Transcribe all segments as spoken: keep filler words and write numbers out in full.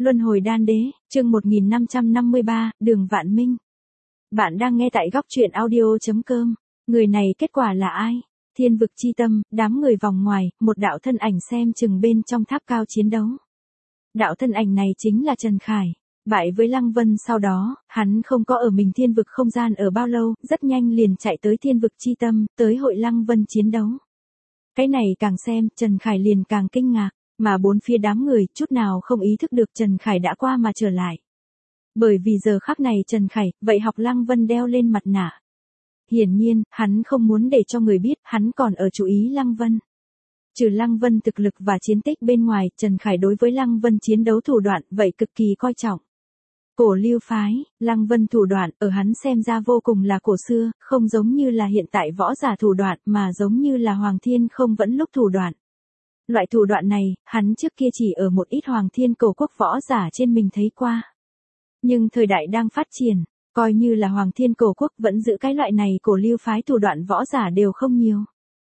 Luân hồi đan đế, chương một nghìn năm trăm năm mươi ba, Đường Vạn Minh. Bạn đang nghe tại góc truyện audio.com. Người này kết quả là ai? Thiên vực chi tâm, đám người vòng ngoài, một đạo thân ảnh xem chừng bên trong tháp cao chiến đấu. Đạo thân ảnh này chính là Trần Khải. Bại với Lăng Vân sau đó, hắn không có ở mình thiên vực không gian ở bao lâu, rất nhanh liền chạy tới thiên vực chi tâm, tới hội Lăng Vân chiến đấu. Cái này càng xem, Trần Khải liền càng kinh ngạc. Mà bốn phía đám người chút nào không ý thức được Trần Khải đã qua mà trở lại. Bởi vì giờ khắc này Trần Khải, vậy học Lăng Vân đeo lên mặt nạ. Hiển nhiên, hắn không muốn để cho người biết hắn còn ở chú ý Lăng Vân. Trừ Lăng Vân thực lực và chiến tích bên ngoài, Trần Khải đối với Lăng Vân chiến đấu thủ đoạn vậy cực kỳ coi trọng. Cổ lưu phái, Lăng Vân thủ đoạn ở hắn xem ra vô cùng là cổ xưa, không giống như là hiện tại võ giả thủ đoạn mà giống như là Hoàng Thiên không vẫn lúc thủ đoạn. Loại thủ đoạn này, hắn trước kia chỉ ở một ít Hoàng Thiên cổ quốc võ giả trên mình thấy qua. Nhưng thời đại đang phát triển, coi như là Hoàng Thiên cổ quốc vẫn giữ cái loại này cổ lưu phái thủ đoạn võ giả đều không nhiều.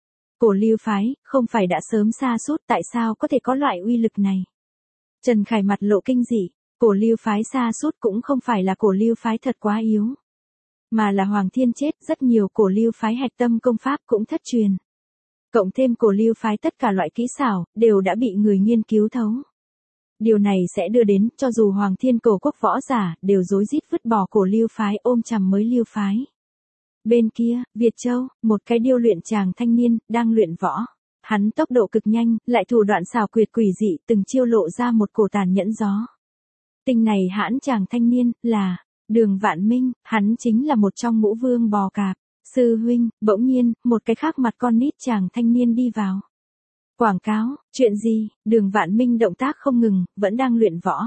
Cổ lưu phái, không phải đã sớm sa sút tại sao có thể có loại uy lực này? Trần Khải mặt lộ kinh dị, cổ lưu phái sa sút cũng không phải là cổ lưu phái thật quá yếu. Mà là Hoàng Thiên chết, rất nhiều cổ lưu phái hạch tâm công pháp cũng thất truyền. Cộng thêm cổ lưu phái tất cả loại kỹ xảo, đều đã bị người nghiên cứu thấu. Điều này sẽ đưa đến, cho dù Hoàng Thiên cổ quốc võ giả, đều rối rít vứt bỏ cổ lưu phái ôm chầm mới lưu phái. Bên kia, Việt Châu, một cái điêu luyện chàng thanh niên, đang luyện võ. Hắn tốc độ cực nhanh, lại thủ đoạn xảo quyệt quỷ dị, từng chiêu lộ ra một cổ tàn nhẫn gió. Tinh này hãn chàng thanh niên, là, Đường Vạn Minh, hắn chính là một trong ngũ vương bò cạp. Sư huynh, bỗng nhiên, một cái khác mặt con nít chàng thanh niên đi vào. Quảng cáo, chuyện gì, Đường Vạn Minh động tác không ngừng, vẫn đang luyện võ.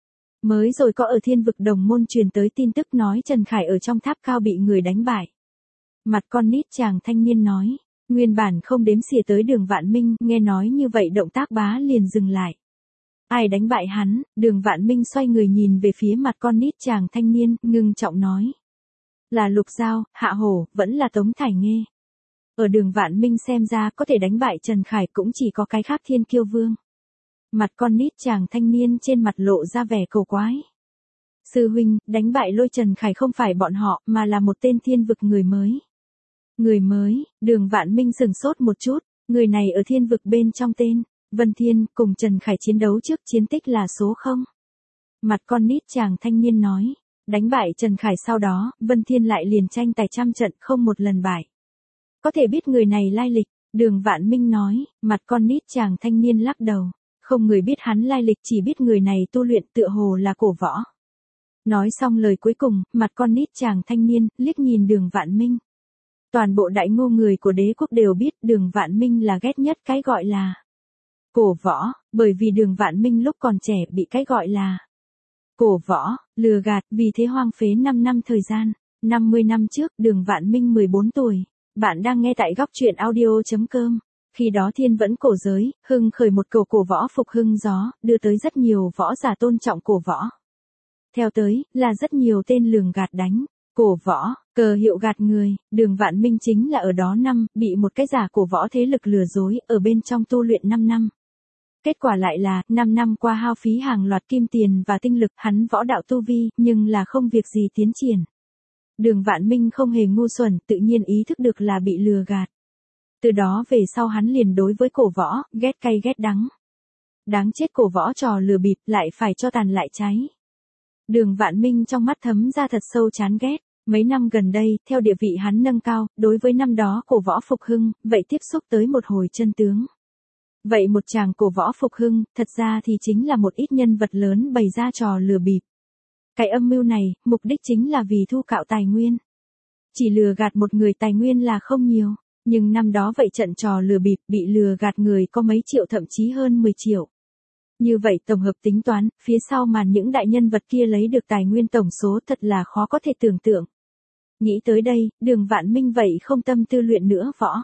Mới rồi có ở thiên vực đồng môn truyền tới tin tức nói Trần Khải ở trong tháp cao bị người đánh bại. Mặt con nít chàng thanh niên nói, nguyên bản không đếm xỉa tới Đường Vạn Minh, nghe nói như vậy động tác bá liền dừng lại. Ai đánh bại hắn, Đường Vạn Minh xoay người nhìn về phía mặt con nít chàng thanh niên, ngưng trọng nói. Là Lục Giao, Hạ Hổ, vẫn là Tống Thải Nghê. Ở Đường Vạn Minh xem ra có thể đánh bại Trần Khải cũng chỉ có cái khác Thiên Kiêu Vương. Mặt con nít chàng thanh niên trên mặt lộ ra vẻ cầu quái. Sư huynh, đánh bại Lôi Trần Khải không phải bọn họ mà là một tên thiên vực người mới. Người mới, Đường Vạn Minh sừng sốt một chút, người này ở thiên vực bên trong tên, Vân Thiên, cùng Trần Khải chiến đấu trước chiến tích là số không. Mặt con nít chàng thanh niên nói. Đánh bại Trần Khải sau đó, Vân Thiên lại liền tranh tài trăm trận không một lần bại. Có thể biết người này lai lịch, Đường Vạn Minh nói, mặt con nít chàng thanh niên lắc đầu. Không người biết hắn lai lịch, chỉ biết người này tu luyện tựa hồ là cổ võ. Nói xong lời cuối cùng, mặt con nít chàng thanh niên, liếc nhìn Đường Vạn Minh. Toàn bộ đại ngô người của đế quốc đều biết Đường Vạn Minh là ghét nhất cái gọi là cổ võ, bởi vì Đường Vạn Minh lúc còn trẻ bị cái gọi là cổ võ, lừa gạt, vì thế hoang phế năm năm thời gian. năm mươi năm trước, Đường Vạn Minh mười bốn tuổi. Bạn đang nghe tại góc truyện audio.com. Khi đó thiên vẫn cổ giới, hưng khởi một cầu cổ võ phục hưng gió, đưa tới rất nhiều võ giả tôn trọng cổ võ. Theo tới, là rất nhiều tên lường gạt đánh. Cổ võ, cờ hiệu gạt người, Đường Vạn Minh chính là ở đó năm, bị một cái giả cổ võ thế lực lừa dối, ở bên trong tu luyện năm năm. Kết quả lại là, năm năm qua hao phí hàng loạt kim tiền và tinh lực hắn võ đạo tu vi, nhưng là không việc gì tiến triển. Đường Vạn Minh không hề ngu xuẩn, tự nhiên ý thức được là bị lừa gạt. Từ đó về sau hắn liền đối với cổ võ, ghét cay ghét đắng. Đáng chết cổ võ trò lừa bịp, lại phải cho tàn lại cháy. Đường Vạn Minh trong mắt thấm ra thật sâu chán ghét. Mấy năm gần đây, theo địa vị hắn nâng cao, đối với năm đó cổ võ phục hưng, vậy tiếp xúc tới một hồi chân tướng. Vậy một chàng cổ võ phục hưng, thật ra thì chính là một ít nhân vật lớn bày ra trò lừa bịp. Cái âm mưu này, mục đích chính là vì thu cạo tài nguyên. Chỉ lừa gạt một người tài nguyên là không nhiều, nhưng năm đó vậy trận trò lừa bịp bị lừa gạt người có mấy triệu thậm chí hơn mười triệu. Như vậy tổng hợp tính toán, phía sau màn những đại nhân vật kia lấy được tài nguyên tổng số thật là khó có thể tưởng tượng. Nghĩ tới đây, Đường Vạn Minh vậy không tâm tư luyện nữa võ.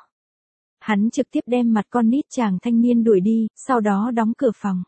Hắn trực tiếp đem mặt con nít chàng thanh niên đuổi đi, sau đó đóng cửa phòng.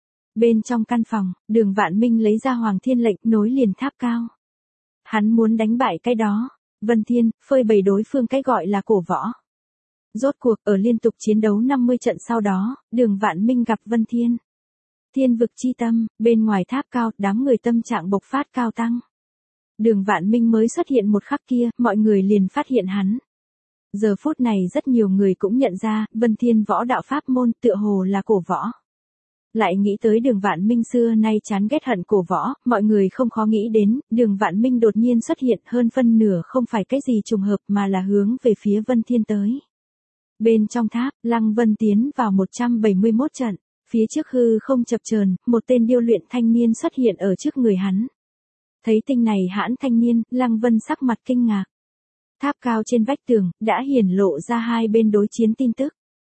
Bên trong căn phòng, Đường Vạn Minh lấy ra Hoàng Thiên lệnh nối liền tháp cao. Hắn muốn đánh bại cái đó, Vân Thiên, phơi bày đối phương cái gọi là cổ võ. Rốt cuộc ở liên tục chiến đấu năm mươi trận sau đó, Đường Vạn Minh gặp Vân Thiên. Thiên vực chi tâm, bên ngoài tháp cao, đám người tâm trạng bộc phát cao tăng. Đường Vạn Minh mới xuất hiện một khắc kia, mọi người liền phát hiện hắn. Giờ phút này rất nhiều người cũng nhận ra, Vân Thiên võ đạo pháp môn tựa hồ là cổ võ. Lại nghĩ tới Đường Vạn Minh xưa nay chán ghét hận cổ võ, mọi người không khó nghĩ đến, Đường Vạn Minh đột nhiên xuất hiện hơn phân nửa không phải cái gì trùng hợp mà là hướng về phía Vân Thiên tới. Bên trong tháp, Lăng Vân tiến vào một trăm bảy mươi mốt trận, phía trước hư không chập chờn, một tên điêu luyện thanh niên xuất hiện ở trước người hắn. Thấy tinh này hãn thanh niên, Lăng Vân sắc mặt kinh ngạc. Tháp cao trên vách tường, đã hiển lộ ra hai bên đối chiến tin tức.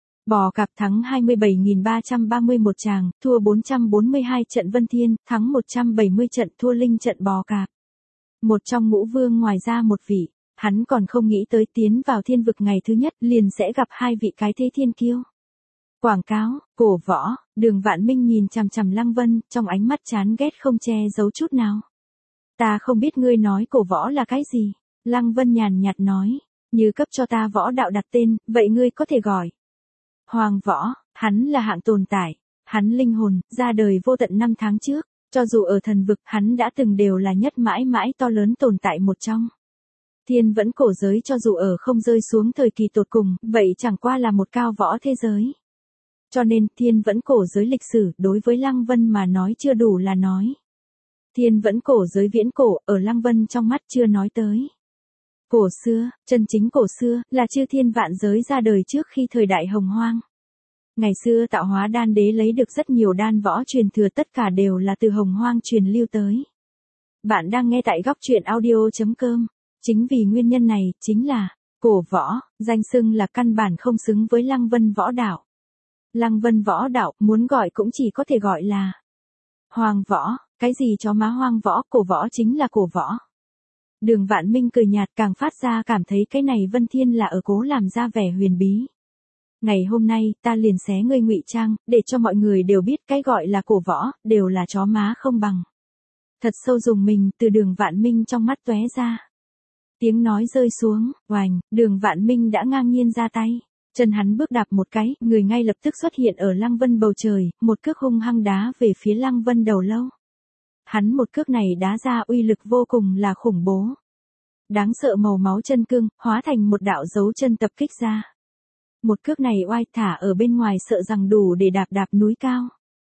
Bò cạp thắng hai mươi bảy nghìn ba trăm ba mươi mốt tràng, thua bốn trăm bốn mươi hai trận Vân Thiên, thắng một trăm bảy mươi trận thua linh trận bò cạp. Một trong ngũ vương ngoài ra một vị, hắn còn không nghĩ tới tiến vào thiên vực ngày thứ nhất liền sẽ gặp hai vị cái thế thiên kiêu. Quảng cáo, cổ võ, Đường Vạn Minh nhìn chằm chằm Lăng Vân, trong ánh mắt chán ghét không che giấu chút nào. Ta không biết ngươi nói cổ võ là cái gì. Lăng Vân nhàn nhạt nói, như cấp cho ta võ đạo đặt tên, vậy ngươi có thể gọi. Hoàng võ, hắn là hạng tồn tại, hắn linh hồn, ra đời vô tận năm tháng trước, cho dù ở thần vực, hắn đã từng đều là nhất mãi mãi to lớn tồn tại một trong. Thiên vẫn cổ giới cho dù ở không rơi xuống thời kỳ tột cùng, vậy chẳng qua là một cao võ thế giới. Cho nên, thiên vẫn cổ giới lịch sử, đối với Lăng Vân mà nói chưa đủ là nói. Thiên vẫn cổ giới viễn cổ, ở Lăng Vân trong mắt chưa nói tới. Cổ xưa, chân chính cổ xưa, là chư thiên vạn giới ra đời trước khi thời đại hồng hoang. Ngày xưa tạo hóa đan đế lấy được rất nhiều đan võ truyền thừa, tất cả đều là từ hồng hoang truyền lưu tới. Bạn đang nghe tại góc truyện audio chấm com. Chính vì nguyên nhân này, chính là, cổ võ, danh xưng là căn bản không xứng với Lăng Vân võ đạo. Lăng Vân võ đạo, muốn gọi cũng chỉ có thể gọi là hoàng võ, cái gì chó má hoang võ, cổ võ chính là cổ võ. Đường Vạn Minh cười nhạt, càng phát ra cảm thấy cái này Vân Thiên là ở cố làm ra vẻ huyền bí. Ngày hôm nay, ta liền xé ngươi ngụy trang, để cho mọi người đều biết cái gọi là cổ võ, đều là chó má không bằng. Thật sâu dùng mình, từ Đường Vạn Minh trong mắt tóe ra. Tiếng nói rơi xuống, oành, Đường Vạn Minh đã ngang nhiên ra tay. Chân hắn bước đạp một cái, người ngay lập tức xuất hiện ở Lăng Vân bầu trời, một cước hung hăng đá về phía Lăng Vân đầu lâu. Hắn một cước này đá ra uy lực vô cùng là khủng bố. Đáng sợ màu máu chân cương, hóa thành một đạo dấu chân tập kích ra. Một cước này oai thả ở bên ngoài sợ rằng đủ để đạp đạp núi cao.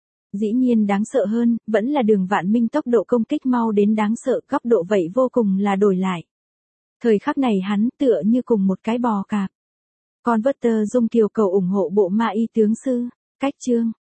Dĩ nhiên đáng sợ hơn, vẫn là Đường Vạn Minh tốc độ công kích mau đến đáng sợ, góc độ vậy vô cùng là đổi lại. Thời khắc này hắn tựa như cùng một cái bò cạp. Converter dung kiều cầu ủng hộ bộ ma y tướng sư, cách chương.